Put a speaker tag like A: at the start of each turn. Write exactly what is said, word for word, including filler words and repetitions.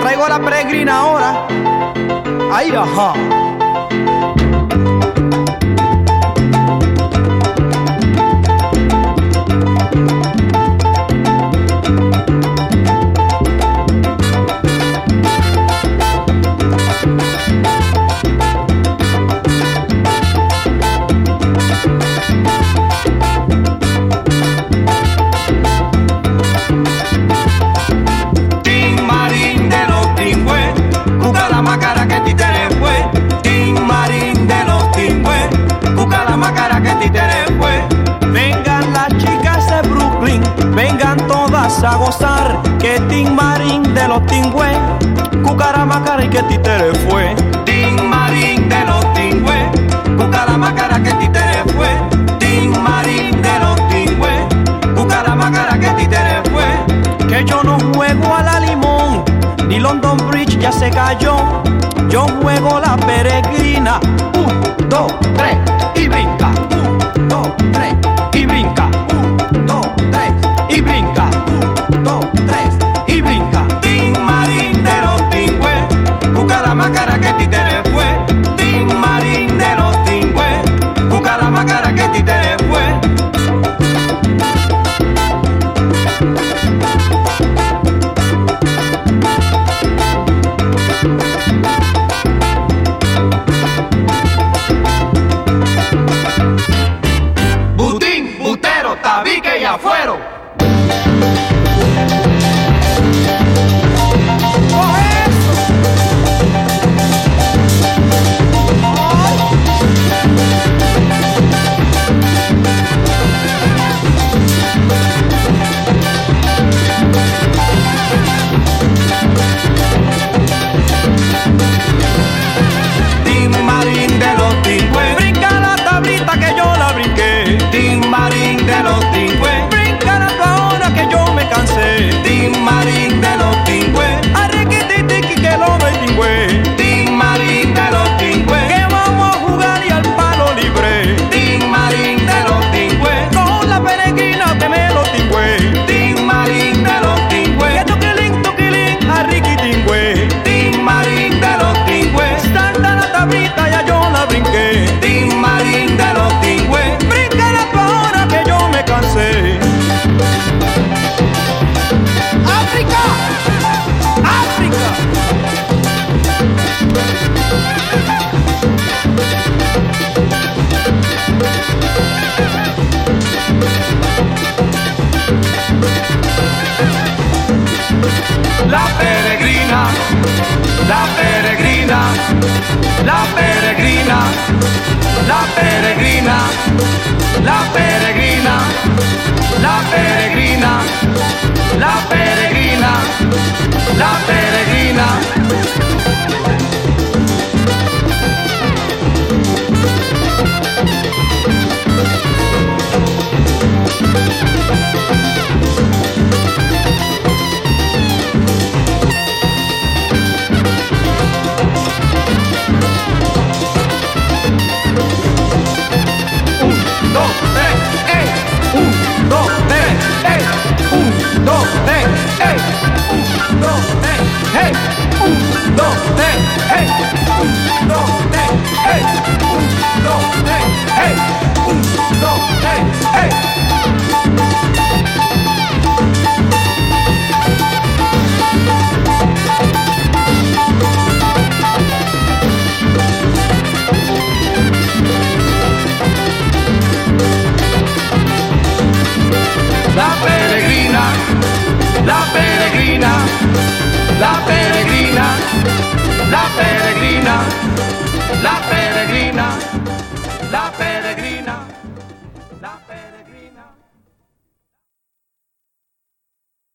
A: traigo la peregrina ahora. Ay, ajá. A gozar que Tin Marín de los Tingües, Cucaramacara y que títere fue.
B: Tin Marín de los Tingües, Cucaramacara que títere fue. Tin Marín de los Tingües, Cucaramacara que títere fue.
A: Que yo no juego a la Limón, ni London Bridge ya se cayó. Yo juego la peregrina. Un, dos, tres y brinca. Un, dos, tres y brinca. Un, dos, tres y brinca. Dos, tres y brinca.
B: Tin Marín de los Tingües, Cucaramacara que títere fue. Tin Marín de los Tingües, Cucaramacara que títere fue.
A: Butín, butero, tabique y afuero.
B: Tin Marín de los Tingües,
A: Brinca la tablita que yo la brinqué.
B: Tin Marín de los Tingües,
A: Brinca tú ahora que yo me cansé.
B: Tin Marín de los Tingües,
A: Arrequititiqui que lo tingüe.
B: Tin Marín de los Tingües,
A: Que vamos a jugar y al palo libre.
B: Tin Marín de los Tingües,
A: Con la peregrina que me lo tingüe.
B: Tin Marín de los
A: Que
B: Tingües,
A: toquilín, toquilín, arriquitingüe.
B: Tin Marín de los Tingües,
A: Salta la tablita ya yo la brinqué.
B: Tin Marín de los Tingües,
A: Brinca tú ahora que yo me cansé. ¡África! ¡África!
B: la peregrina, la peregrina, la peregrina, la peregrina, la peregrina, la peregrina, la peregrina, la peregrina. La peregrina, la peregrina, la peregrina, la peregrina.